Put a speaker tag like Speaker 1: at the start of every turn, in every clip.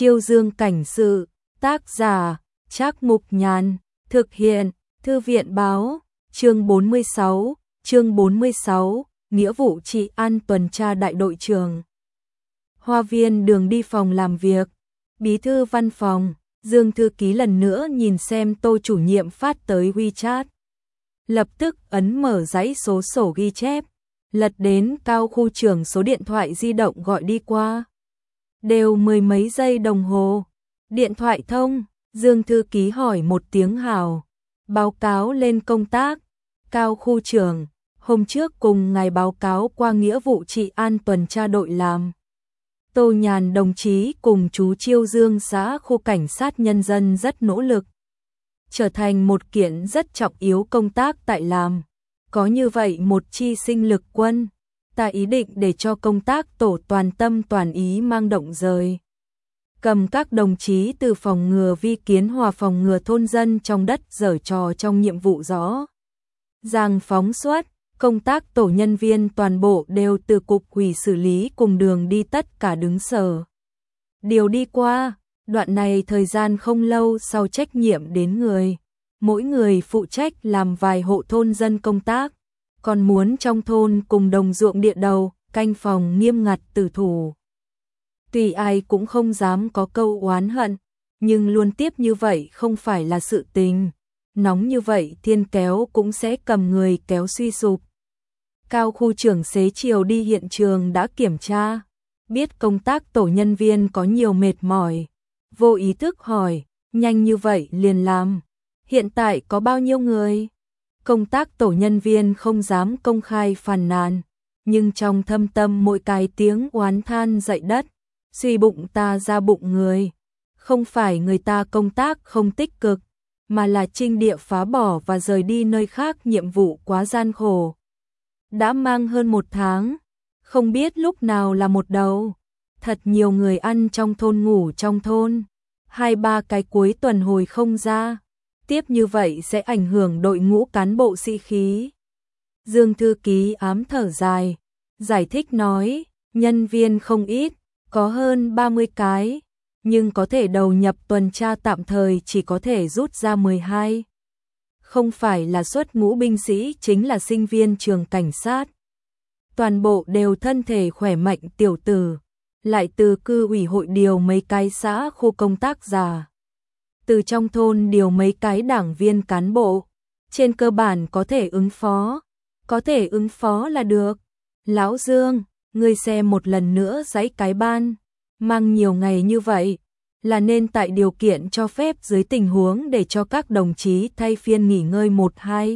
Speaker 1: Chiêu Dương cảnh sự, tác giả, Trác Mục Nhàn, thực hiện, Thư viện báo, chương 46, nghĩa vụ trị an tuần tra đại đội trưởng. Hoa viên đường đi phòng làm việc, bí thư văn phòng, Dương thư ký lần nữa nhìn xem Tô chủ nhiệm phát tới WeChat. Lập tức ấn mở dãy số sổ ghi chép, lật đến Cao khu trưởng số điện thoại di động gọi đi qua. Đều mười mấy giây đồng hồ. Điện thoại thông, Dương thư ký hỏi một tiếng hào. Báo cáo lên công tác. Cao khu trưởng, hôm trước cùng ngài báo cáo qua nghĩa vụ trị an tuần tra đội làm. Tô Nhàn đồng chí cùng chú Chiêu Dương xã khu cảnh sát nhân dân rất nỗ lực, trở thành một kiện rất trọng yếu công tác tại làm. Có như vậy một chi sinh lực quân, ta ý định để cho công tác tổ toàn tâm toàn ý mang động rời. Cầm các đồng chí từ phòng ngừa vi kiến hòa phòng ngừa thôn dân trong đất giở trò trong nhiệm vụ rõ ràng phóng xuất. Công tác tổ nhân viên toàn bộ đều từ cục ủy xử lý cùng đường đi tất cả đứng sở điều đi qua. Đoạn này thời gian không lâu sau trách nhiệm đến người. Mỗi người phụ trách làm vài hộ thôn dân công tác, còn muốn trong thôn cùng đồng ruộng địa đầu, canh phòng nghiêm ngặt tử thủ. Tuy ai cũng không dám có câu oán hận, nhưng luôn tiếp như vậy không phải là sự tình. Nóng như vậy thiên kéo cũng sẽ cầm người kéo suy sụp. Cao khu trưởng xế chiều đi hiện trường đã kiểm tra, biết công tác tổ nhân viên có nhiều mệt mỏi, vô ý thức hỏi, nhanh như vậy liền làm, hiện tại có bao nhiêu người? Công tác tổ nhân viên không dám công khai phàn nàn, nhưng trong thâm tâm mỗi cái tiếng oán than dậy đất, suy bụng ta ra bụng người. Không phải người ta công tác không tích cực, mà là trinh địa phá bỏ và rời đi nơi khác nhiệm vụ quá gian khổ. Đã mang hơn 1 tháng, không biết lúc nào là một đầu. Thật nhiều người ăn trong thôn ngủ trong thôn, 2-3 cái cuối tuần hồi không ra. Tiếp như vậy sẽ ảnh hưởng đội ngũ cán bộ sĩ khí. Dương thư ký ám thở dài, giải thích nói, nhân viên không ít, có hơn 30 cái, nhưng có thể đầu nhập tuần tra tạm thời chỉ có thể rút ra 12. Không phải là xuất ngũ binh sĩ chính là sinh viên trường cảnh sát. Toàn bộ đều thân thể khỏe mạnh tiểu tử, lại từ cư ủy hội điều mấy cái xã khu công tác già. Từ trong thôn điều mấy cái đảng viên cán bộ, trên cơ bản có thể ứng phó là được. Lão Dương, ngươi xem một lần nữa dãy cái ban, mang nhiều ngày như vậy, là nên tại điều kiện cho phép dưới tình huống để cho các đồng chí thay phiên nghỉ ngơi 1-2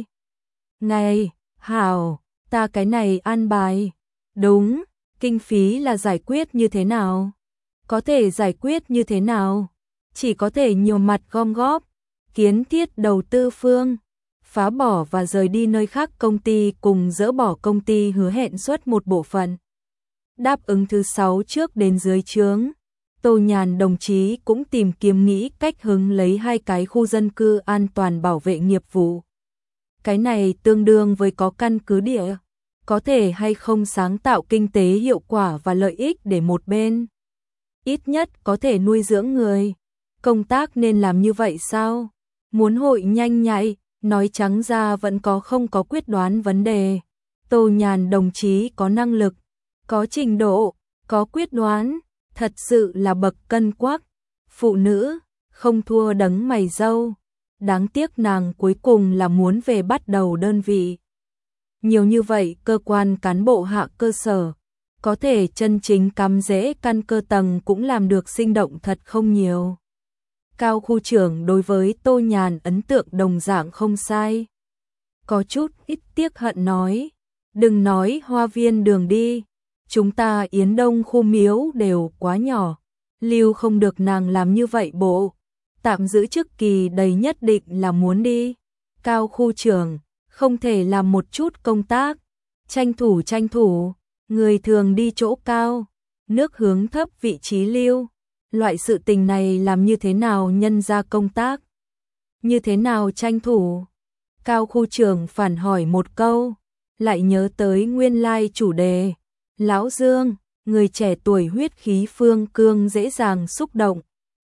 Speaker 1: ngày. Hảo, ta cái này an bài. Đúng, kinh phí là giải quyết như thế nào? Có thể giải quyết như thế nào? Chỉ có thể nhiều mặt gom góp, kiến thiết đầu tư phương, phá bỏ và rời đi nơi khác công ty cùng dỡ bỏ công ty hứa hẹn xuất một bộ phận. Đáp ứng thứ 6 trước đến dưới trướng. Tô Nhàn đồng chí cũng tìm kiếm nghĩ cách hứng lấy 2 cái khu dân cư an toàn bảo vệ nghiệp vụ. Cái này tương đương với có căn cứ địa, có thể hay không sáng tạo kinh tế hiệu quả và lợi ích để một bên. Ít nhất có thể nuôi dưỡng người. Công tác nên làm như vậy sao? Muốn hội nhanh nhạy, nói trắng ra vẫn không có quyết đoán vấn đề. Tô Nhàn đồng chí có năng lực, có trình độ, có quyết đoán, thật sự là bậc cân quắc. Phụ nữ, không thua đấng mày râu. Đáng tiếc nàng cuối cùng là muốn về bắt đầu đơn vị. Nhiều như vậy cơ quan cán bộ hạ cơ sở, có thể chân chính cắm rễ căn cơ tầng cũng làm được sinh động thật không nhiều. Cao khu trưởng đối với Tô Nhàn ấn tượng đồng dạng không sai. Có chút ít tiếc hận nói, đừng nói hoa viên đường đi, chúng ta Yến Đông khu miếu đều quá nhỏ, lưu không được nàng làm như vậy bộ. Tạm giữ chức kỳ đầy nhất định là muốn đi. Cao khu trưởng, không thể làm một chút công tác, tranh thủ, người thường đi chỗ cao, nước hướng thấp vị trí lưu. Loại sự tình này làm như thế nào nhân ra công tác? Như thế nào tranh thủ? Cao khu trưởng phản hỏi một câu, lại nhớ tới nguyên lai chủ đề. Lão Dương, người trẻ tuổi huyết khí phương cương dễ dàng xúc động,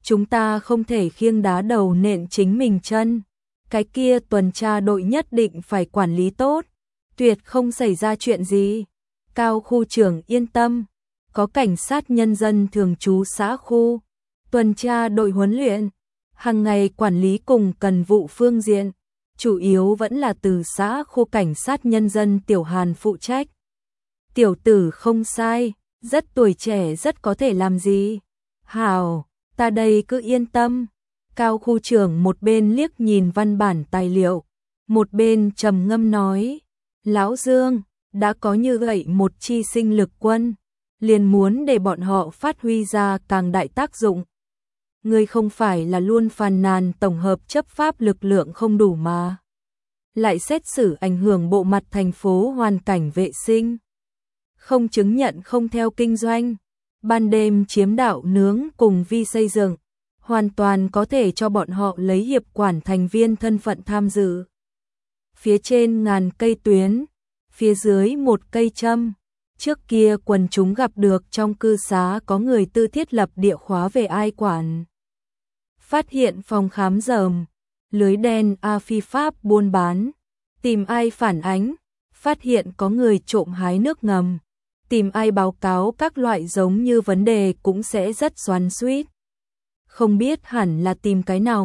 Speaker 1: chúng ta không thể khiêng đá đầu nện chính mình chân. Cái kia tuần tra đội nhất định phải quản lý tốt, tuyệt không xảy ra chuyện gì. Cao khu trưởng yên tâm, có cảnh sát nhân dân thường trú xã khu, tuần tra đội huấn luyện, hàng ngày quản lý cùng cần vụ phương diện, chủ yếu vẫn là từ xã khu cảnh sát nhân dân Tiểu Hàn phụ trách. Tiểu tử không sai, rất tuổi trẻ, rất có thể làm gì. Hảo, ta đây cứ yên tâm. Cao khu trưởng một bên liếc nhìn văn bản tài liệu, một bên trầm ngâm nói, Lão Dương, đã có như vậy một chi sinh lực quân, liền muốn để bọn họ phát huy ra càng đại tác dụng. Ngươi không phải là luôn phàn nàn tổng hợp chấp pháp lực lượng không đủ mà. Lại xét xử ảnh hưởng bộ mặt thành phố hoàn cảnh vệ sinh. Không chứng nhận không theo kinh doanh, ban đêm chiếm đạo nướng cùng vi xây dựng, hoàn toàn có thể cho bọn họ lấy hiệp quản thành viên thân phận tham dự. Phía trên ngàn cây tuyến, phía dưới một cây châm. Trước kia quần chúng gặp được trong cư xá có người tư thiết lập địa khóa về ai quản. Phát hiện phòng khám rờm, lưới đen phi pháp buôn bán, tìm ai phản ánh, phát hiện có người trộm hái nước ngầm, tìm ai báo cáo các loại giống như vấn đề cũng sẽ rất xoắn xuýt. Không biết hẳn là tìm cái nào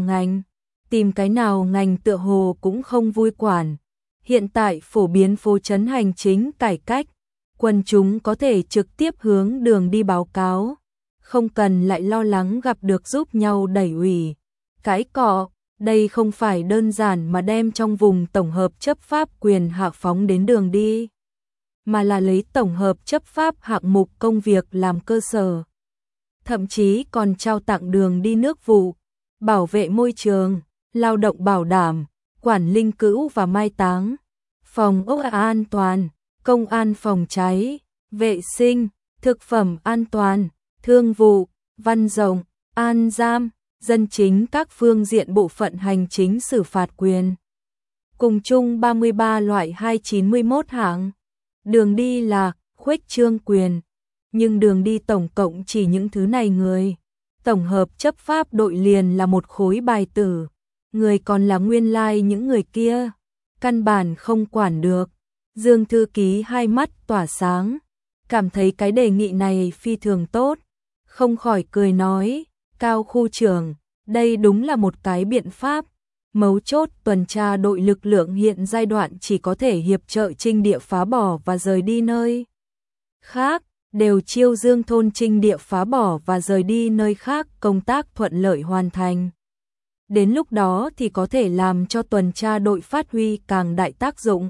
Speaker 1: ngành tựa hồ cũng không vui quản. Hiện tại phổ biến phố trấn hành chính cải cách, quần chúng có thể trực tiếp hướng đường đi báo cáo, không cần lại lo lắng gặp được giúp nhau đẩy ủy. Cái cọ, đây không phải đơn giản mà đem trong vùng tổng hợp chấp pháp quyền hạ phóng đến đường đi, mà là lấy tổng hợp chấp pháp hạng mục công việc làm cơ sở. Thậm chí còn trao tặng đường đi nước vụ, bảo vệ môi trường, lao động bảo đảm, quản linh cữu và mai táng, phòng ốc an toàn, công an phòng cháy, vệ sinh, thực phẩm an toàn, thương vụ, văn rộng, an giam, dân chính các phương diện bộ phận hành chính xử phạt quyền. Cùng chung 33 loại 291 hạng. Đường đi là khuếch trương quyền, nhưng đường đi tổng cộng chỉ những thứ này người. Tổng hợp chấp pháp đội liền là một khối bài tử, người còn là nguyên lai những người kia, căn bản không quản được. Dương thư ký hai mắt tỏa sáng, cảm thấy cái đề nghị này phi thường tốt, không khỏi cười nói, Cao khu trưởng, đây đúng là một cái biện pháp. Mấu chốt tuần tra đội lực lượng hiện giai đoạn chỉ có thể hiệp trợ trinh địa phá bỏ và rời đi nơi khác, đều chiêu dương thôn trinh địa phá bỏ và rời đi nơi khác công tác thuận lợi hoàn thành. Đến lúc đó thì có thể làm cho tuần tra đội phát huy càng đại tác dụng.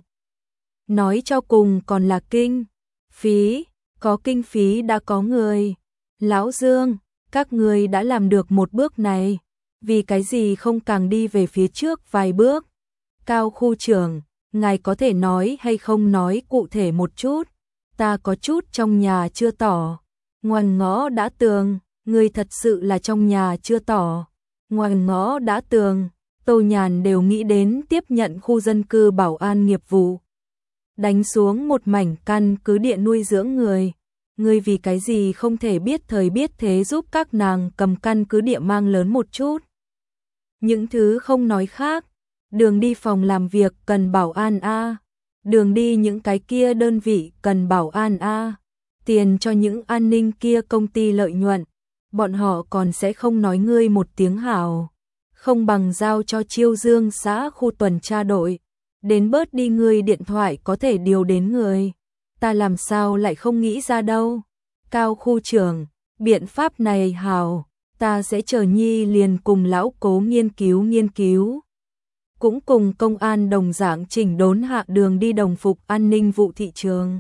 Speaker 1: Nói cho cùng còn là kinh phí, có kinh phí đã có người. Lão Dương, các người đã làm được một bước này, vì cái gì không càng đi về phía trước vài bước? Cao khu trưởng, ngài có thể nói hay không nói cụ thể một chút? Ta có chút trong nhà chưa tỏ. Ngoằn ngõ đã tường, người thật sự là trong nhà chưa tỏ. Ngoằn ngõ đã tường, Tô Nhàn đều nghĩ đến tiếp nhận khu dân cư bảo an nghiệp vụ. Đánh xuống một mảnh căn cứ địa nuôi dưỡng người. Ngươi vì cái gì không thể biết thời biết thế giúp các nàng cầm căn cứ địa mang lớn một chút? Những thứ không nói khác, đường đi phòng làm việc cần bảo an a, đường đi những cái kia đơn vị cần bảo an a, tiền cho những an ninh kia công ty lợi nhuận, bọn họ còn sẽ không nói ngươi một tiếng hảo, không bằng giao cho Chiêu Dương xã khu tuần tra đội, đến bớt đi ngươi điện thoại có thể điều đến người. Ta làm sao lại không nghĩ ra đâu. Cao khu trưởng, biện pháp này hảo, ta sẽ chờ nhi liền cùng lão cố nghiên cứu. Cũng cùng công an đồng dạng chỉnh đốn hạ đường đi đồng phục an ninh vụ thị trường.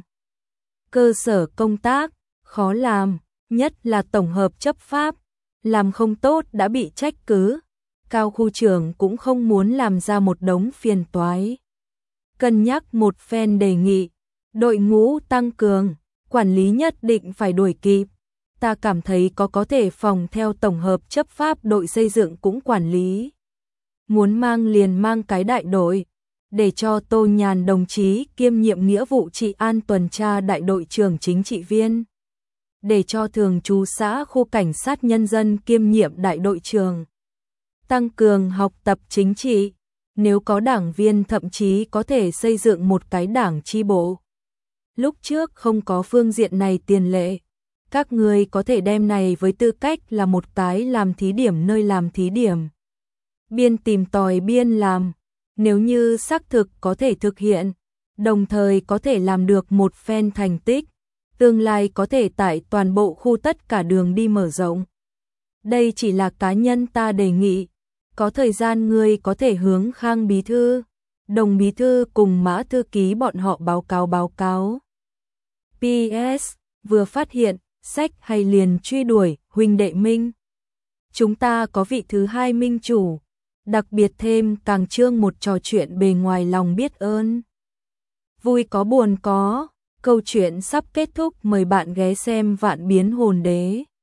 Speaker 1: Cơ sở công tác, khó làm, nhất là tổng hợp chấp pháp, làm không tốt đã bị trách cứ. Cao khu trưởng cũng không muốn làm ra một đống phiền toái. Cân nhắc một phen đề nghị. Đội ngũ tăng cường, quản lý nhất định phải đuổi kịp. Ta cảm thấy có thể phòng theo tổng hợp chấp pháp đội xây dựng cũng quản lý. Muốn mang liền mang cái đại đội, để cho Tô Nhàn đồng chí kiêm nhiệm nghĩa vụ trị an tuần tra đại đội trưởng chính trị viên. để cho thường trú xã khu cảnh sát nhân dân kiêm nhiệm đại đội trường. Tăng cường học tập chính trị, nếu có đảng viên thậm chí có thể xây dựng một cái đảng chi bộ. Lúc trước không có phương diện này tiền lệ, các người có thể đem này với tư cách là một cái làm thí điểm nơi làm thí điểm. Biên tìm tòi biên làm, nếu như xác thực có thể thực hiện, đồng thời có thể làm được một phen thành tích, tương lai có thể tại toàn bộ khu tất cả đường đi mở rộng. Đây chỉ là cá nhân ta đề nghị, có thời gian ngươi có thể hướng Khang bí thư, Đồng bí thư cùng Mã thư ký bọn họ báo cáo. PS, vừa phát hiện, sách hay liền truy đuổi, huynh đệ Minh. Chúng ta có vị thứ hai minh chủ, đặc biệt thêm càng trương một trò chuyện bề ngoài lòng biết ơn. Vui có buồn có, câu chuyện sắp kết thúc, mời bạn ghé xem Vạn Biến Hồn Đế.